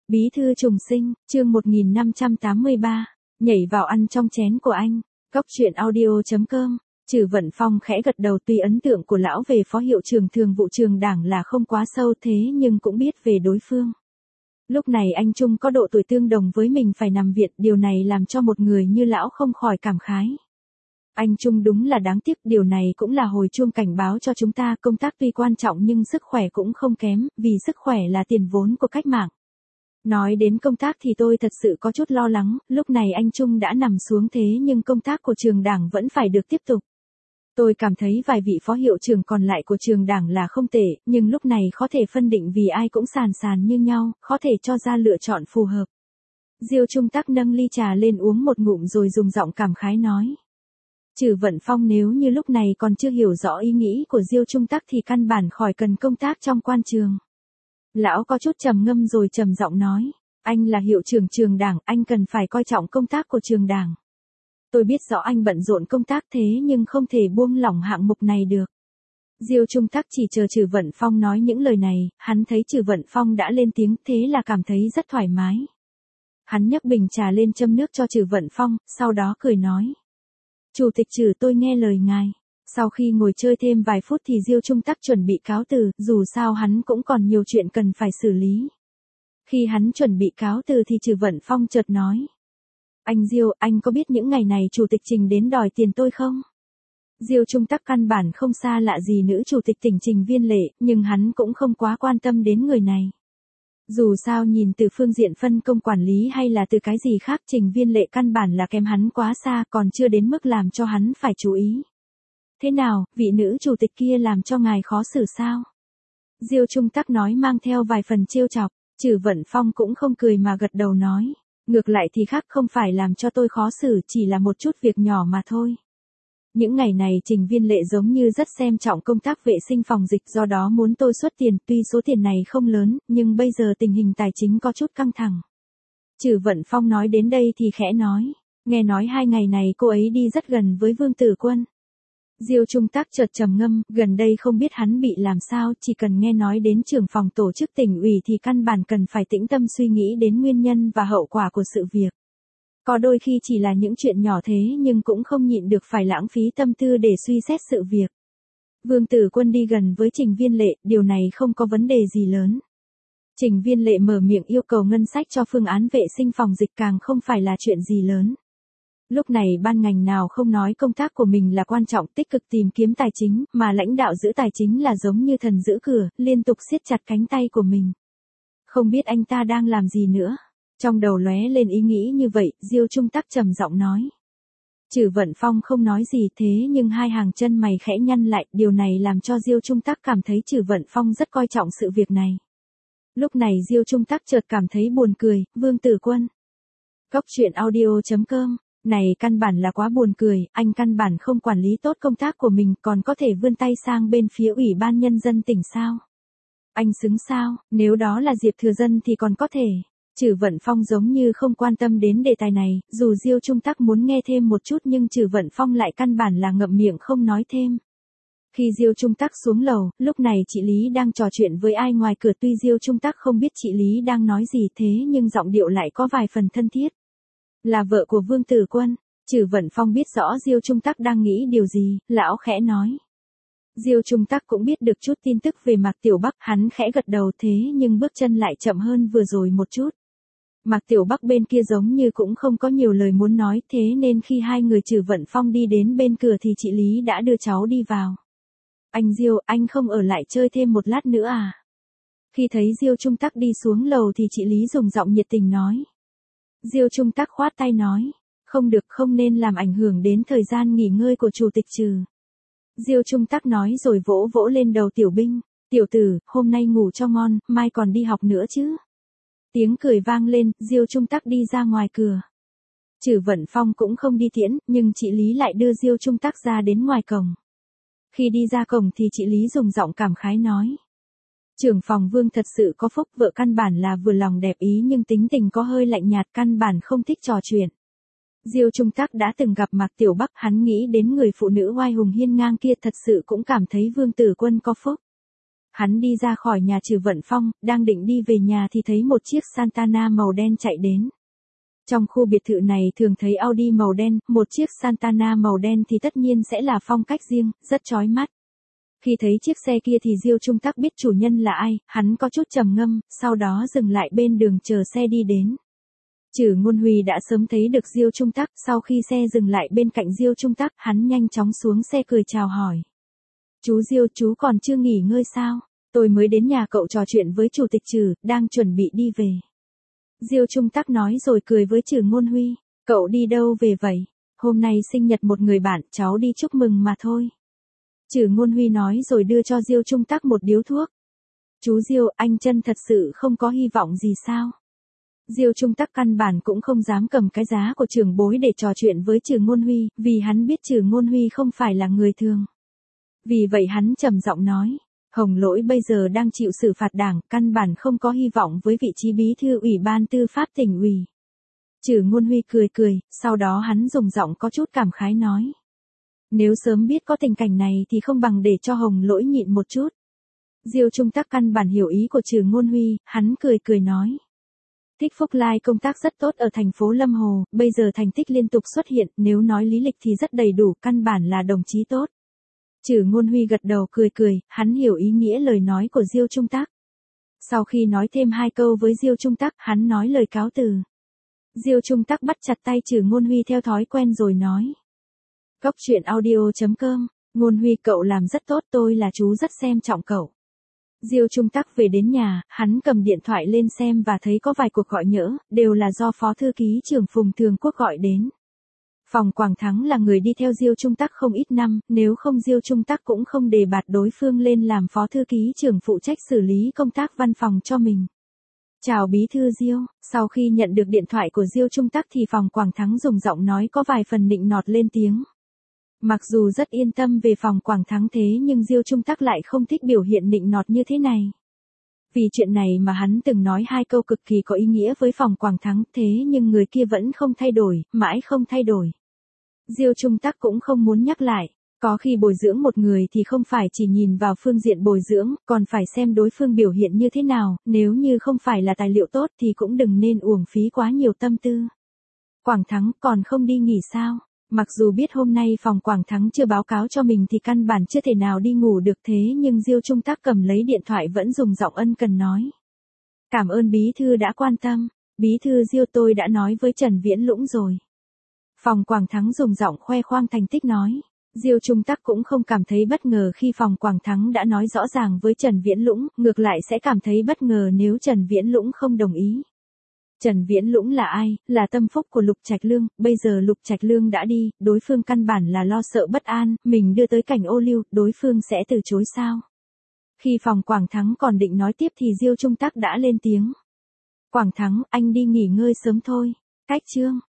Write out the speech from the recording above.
Bí thư trùng sinh, chương 1583, nhảy vào ăn trong chén của anh. Góc truyện audio.com. Trừ Vận Phong khẽ gật đầu, tuy ấn tượng của lão về phó hiệu trưởng thường vụ trường đảng là không quá sâu thế nhưng cũng biết về đối phương. Lúc này anh Trung có độ tuổi tương đồng với mình phải nằm viện, điều này làm cho một người như lão không khỏi cảm khái. Anh Trung đúng là đáng tiếc, điều này cũng là hồi chuông cảnh báo cho chúng ta, công tác tuy quan trọng nhưng sức khỏe cũng không kém, vì sức khỏe là tiền vốn của cách mạng. Nói đến công tác thì tôi thật sự có chút lo lắng, lúc này anh Trung đã nằm xuống thế nhưng công tác của trường đảng vẫn phải được tiếp tục. Tôi cảm thấy vài vị phó hiệu trưởng còn lại của trường đảng là không tệ, nhưng lúc này khó thể phân định vì ai cũng sàn như nhau, khó thể cho ra lựa chọn phù hợp. Diêu Trung Tắc nâng ly trà lên uống một ngụm rồi dùng giọng cảm khái nói. Trừ Vận Phong nếu như lúc này còn chưa hiểu rõ ý nghĩ của Diêu Trung Tắc thì căn bản khỏi cần công tác trong quan trường. Lão có chút trầm ngâm rồi trầm giọng nói, anh là hiệu trưởng trường đảng, anh cần phải coi trọng công tác của trường đảng. Tôi biết rõ anh bận rộn công tác thế nhưng không thể buông lỏng hạng mục này được. Diêu Trung Tắc chỉ chờ Trừ Vận Phong nói những lời này, hắn thấy Trừ Vận Phong đã lên tiếng thế là cảm thấy rất thoải mái. Hắn nhấc bình trà lên châm nước cho Trừ Vận Phong, sau đó cười nói. Chủ tịch Trừ, tôi nghe lời ngài. Sau khi ngồi chơi thêm vài phút thì Diêu Trung Tắc chuẩn bị cáo từ, dù sao hắn cũng còn nhiều chuyện cần phải xử lý. Khi hắn chuẩn bị cáo từ thì Trừ Vận Phong chợt nói. Anh Diêu, anh có biết những ngày này chủ tịch Trình đến đòi tiền tôi không? Diêu Trung Tắc căn bản không xa lạ gì nữ chủ tịch tỉnh Trình Viên Lệ, nhưng hắn cũng không quá quan tâm đến người này. Dù sao nhìn từ phương diện phân công quản lý hay là từ cái gì khác, Trình Viên Lệ căn bản là kém hắn quá xa, còn chưa đến mức làm cho hắn phải chú ý. Thế nào, vị nữ chủ tịch kia làm cho ngài khó xử sao? Diêu Trung Tắc nói mang theo vài phần trêu chọc. Trừ Vận Phong cũng không cười mà gật đầu nói. Ngược lại thì khác, không phải làm cho tôi khó xử, chỉ là một chút việc nhỏ mà thôi. Những ngày này Trình Viên Lệ giống như rất xem trọng công tác vệ sinh phòng dịch, do đó muốn tôi xuất tiền, tuy số tiền này không lớn, nhưng bây giờ tình hình tài chính có chút căng thẳng. Trừ Vận Phong nói đến đây thì khẽ nói, nghe nói 2 ngày này cô ấy đi rất gần với Vương Tử Quân. Diêu Trung Tắc chợt trầm ngâm, gần đây không biết hắn bị làm sao, chỉ cần nghe nói đến trưởng phòng tổ chức tỉnh ủy thì căn bản cần phải tĩnh tâm suy nghĩ đến nguyên nhân và hậu quả của sự việc. Có đôi khi chỉ là những chuyện nhỏ thế nhưng cũng không nhịn được phải lãng phí tâm tư để suy xét sự việc. Vương Tử Quân đi gần với Trình Viên Lệ, điều này không có vấn đề gì lớn. Trình Viên Lệ mở miệng yêu cầu ngân sách cho phương án vệ sinh phòng dịch càng không phải là chuyện gì lớn. Lúc này ban ngành nào không nói công tác của mình là quan trọng, tích cực tìm kiếm tài chính, mà lãnh đạo giữ tài chính là giống như thần giữ cửa, liên tục siết chặt cánh tay của mình. Không biết anh ta đang làm gì nữa. Trong đầu lóe lên ý nghĩ như vậy, Diêu Trung Tắc trầm giọng nói. Trừ Vận Phong không nói gì thế nhưng hai hàng chân mày khẽ nhăn lại, điều này làm cho Diêu Trung Tắc cảm thấy Trừ Vận Phong rất coi trọng sự việc này. Lúc này Diêu Trung Tắc chợt cảm thấy buồn cười, Vương Tử Quân. Góc truyện audio.com. Này căn bản là quá buồn cười, anh căn bản không quản lý tốt công tác của mình, còn có thể vươn tay sang bên phía Ủy ban Nhân dân tỉnh sao? Anh xứng sao, nếu đó là Diệp Thừa Dân thì còn có thể. Trừ Vận Phong giống như không quan tâm đến đề tài này, dù Diêu Trung Tắc muốn nghe thêm một chút nhưng Trừ Vận Phong lại căn bản là ngậm miệng không nói thêm. Khi Diêu Trung Tắc xuống lầu, lúc này chị Lý đang trò chuyện với ai ngoài cửa, tuy Diêu Trung Tắc không biết chị Lý đang nói gì thế nhưng giọng điệu lại có vài phần thân thiết. Là vợ của Vương Tử Quân. Trừ Vận Phong biết rõ Diêu Trung Tắc đang nghĩ điều gì, lão khẽ nói. Diêu Trung Tắc cũng biết được chút tin tức về Mạc Tiểu Bắc, hắn khẽ gật đầu thế nhưng bước chân lại chậm hơn vừa rồi một chút. Mạc Tiểu Bắc bên kia giống như cũng không có nhiều lời muốn nói, thế nên khi hai người Trừ Vận Phong đi đến bên cửa thì chị Lý đã đưa cháu đi vào. Anh Diêu, anh không ở lại chơi thêm một lát nữa à? Khi thấy Diêu Trung Tắc đi xuống lầu thì chị Lý dùng giọng nhiệt tình nói. Diêu Trung Tắc khoát tay nói, không được, không nên làm ảnh hưởng đến thời gian nghỉ ngơi của chủ tịch Trừ. Diêu Trung Tắc nói rồi vỗ vỗ lên đầu Tiểu Binh, tiểu tử, hôm nay ngủ cho ngon, mai còn đi học nữa chứ. Tiếng cười vang lên, Diêu Trung Tắc đi ra ngoài cửa. Trừ Vận Phong cũng không đi tiễn, nhưng chị Lý lại đưa Diêu Trung Tắc ra đến ngoài cổng. Khi đi ra cổng thì chị Lý dùng giọng cảm khái nói. Trưởng phòng Vương thật sự có phúc, vợ căn bản là vừa lòng đẹp ý nhưng tính tình có hơi lạnh nhạt, căn bản không thích trò chuyện. Diêu Trung Tắc đã từng gặp Mạc Tiểu Bắc, hắn nghĩ đến người phụ nữ oai hùng hiên ngang kia, thật sự cũng cảm thấy Vương Tử Quân có phúc. Hắn đi ra khỏi nhà Trử Vận Phong, đang định đi về nhà thì thấy một chiếc Santana màu đen chạy đến. Trong khu biệt thự này thường thấy Audi màu đen, một chiếc Santana màu đen thì tất nhiên sẽ là phong cách riêng, rất chói mắt. Khi thấy chiếc xe kia thì Diêu Trung Tắc biết chủ nhân là ai, hắn có chút trầm ngâm, sau đó dừng lại bên đường chờ xe đi đến. Trử Ngôn Huy đã sớm thấy được Diêu Trung Tắc, sau khi xe dừng lại bên cạnh Diêu Trung Tắc, hắn nhanh chóng xuống xe cười chào hỏi. Chú Diêu, chú còn chưa nghỉ ngơi sao? Tôi mới đến nhà cậu trò chuyện với chủ tịch Trử, đang chuẩn bị đi về. Diêu Trung Tắc nói rồi cười với Trử Ngôn Huy. Cậu đi đâu về vậy? Hôm nay sinh nhật một người bạn, cháu đi chúc mừng mà thôi. Trử Ngôn Huy nói rồi đưa cho Diêu Trung Tắc một điếu thuốc. Chú Diêu, anh chân thật sự không có hy vọng gì sao? Diêu Trung Tắc căn bản cũng không dám cầm cái giá của trưởng bối để trò chuyện với Trử Ngôn Huy, vì hắn biết Trử Ngôn Huy không phải là người thường. Vì vậy hắn trầm giọng nói, Hồng Lỗi bây giờ đang chịu xử phạt đảng, căn bản không có hy vọng với vị trí bí thư ủy ban tư pháp tỉnh ủy. Trử Ngôn Huy cười cười, sau đó hắn dùng giọng có chút cảm khái nói. Nếu sớm biết có tình cảnh này thì không bằng để cho Hồng Lỗi nhịn một chút. Diêu Trung Tắc căn bản hiểu ý của Trử Ngôn Huy, hắn cười cười nói. Thích Phúc Lai công tác rất tốt ở thành phố Lâm Hồ, bây giờ thành tích liên tục xuất hiện, nếu nói lý lịch thì rất đầy đủ, căn bản là đồng chí tốt. Trử Ngôn Huy gật đầu cười cười, hắn hiểu ý nghĩa lời nói của Diêu Trung Tắc. Sau khi nói thêm hai câu với Diêu Trung Tắc, hắn nói lời cáo từ. Diêu Trung Tắc bắt chặt tay Trử Ngôn Huy theo thói quen rồi nói. Cóc truyện audio.com, Ngôn Huy cậu làm rất tốt, tôi là chú rất xem trọng cậu. Diêu Trung Tắc về đến nhà, hắn cầm điện thoại lên xem và thấy có vài cuộc gọi nhỡ, đều là do Phó Thư ký trưởng Phùng Thường Quốc gọi đến. Phòng Quảng Thắng là người đi theo Diêu Trung Tắc không ít năm, nếu không Diêu Trung Tắc cũng không đề bạt đối phương lên làm Phó Thư ký trưởng phụ trách xử lý công tác văn phòng cho mình. Chào bí thư Diêu, sau khi nhận được điện thoại của Diêu Trung Tắc thì Phòng Quảng Thắng dùng giọng nói có vài phần nịnh nọt lên tiếng. Mặc dù rất yên tâm về Phòng Quảng Thắng thế nhưng Diêu Trung Tắc lại không thích biểu hiện nịnh nọt như thế này. Vì chuyện này mà hắn từng nói hai câu cực kỳ có ý nghĩa với Phòng Quảng Thắng, thế nhưng người kia vẫn không thay đổi, mãi không thay đổi. Diêu Trung Tắc cũng không muốn nhắc lại, có khi bồi dưỡng một người thì không phải chỉ nhìn vào phương diện bồi dưỡng, còn phải xem đối phương biểu hiện như thế nào, nếu như không phải là tài liệu tốt thì cũng đừng nên uổng phí quá nhiều tâm tư. Quảng Thắng còn không đi nghỉ sao? Mặc dù biết hôm nay Phòng Quảng Thắng chưa báo cáo cho mình thì căn bản chưa thể nào đi ngủ được thế nhưng Diêu Trung Tắc cầm lấy điện thoại vẫn dùng giọng ân cần nói. Cảm ơn bí thư đã quan tâm, bí thư Diêu tôi đã nói với Trần Viễn Lũng rồi. Phòng Quảng Thắng dùng giọng khoe khoang thành tích nói. Diêu Trung Tắc cũng không cảm thấy bất ngờ khi Phòng Quảng Thắng đã nói rõ ràng với Trần Viễn Lũng, ngược lại sẽ cảm thấy bất ngờ nếu Trần Viễn Lũng không đồng ý. Trần Viễn Lũng là ai? Là tâm phúc của Lục Trạch Lương, bây giờ Lục Trạch Lương đã đi, đối phương căn bản là lo sợ bất an, mình đưa tới cảnh ô liu, đối phương sẽ từ chối sao? Khi Phòng Quảng Thắng còn định nói tiếp thì Diêu Trung Tắc đã lên tiếng. Quảng Thắng, anh đi nghỉ ngơi sớm thôi. Cách chương.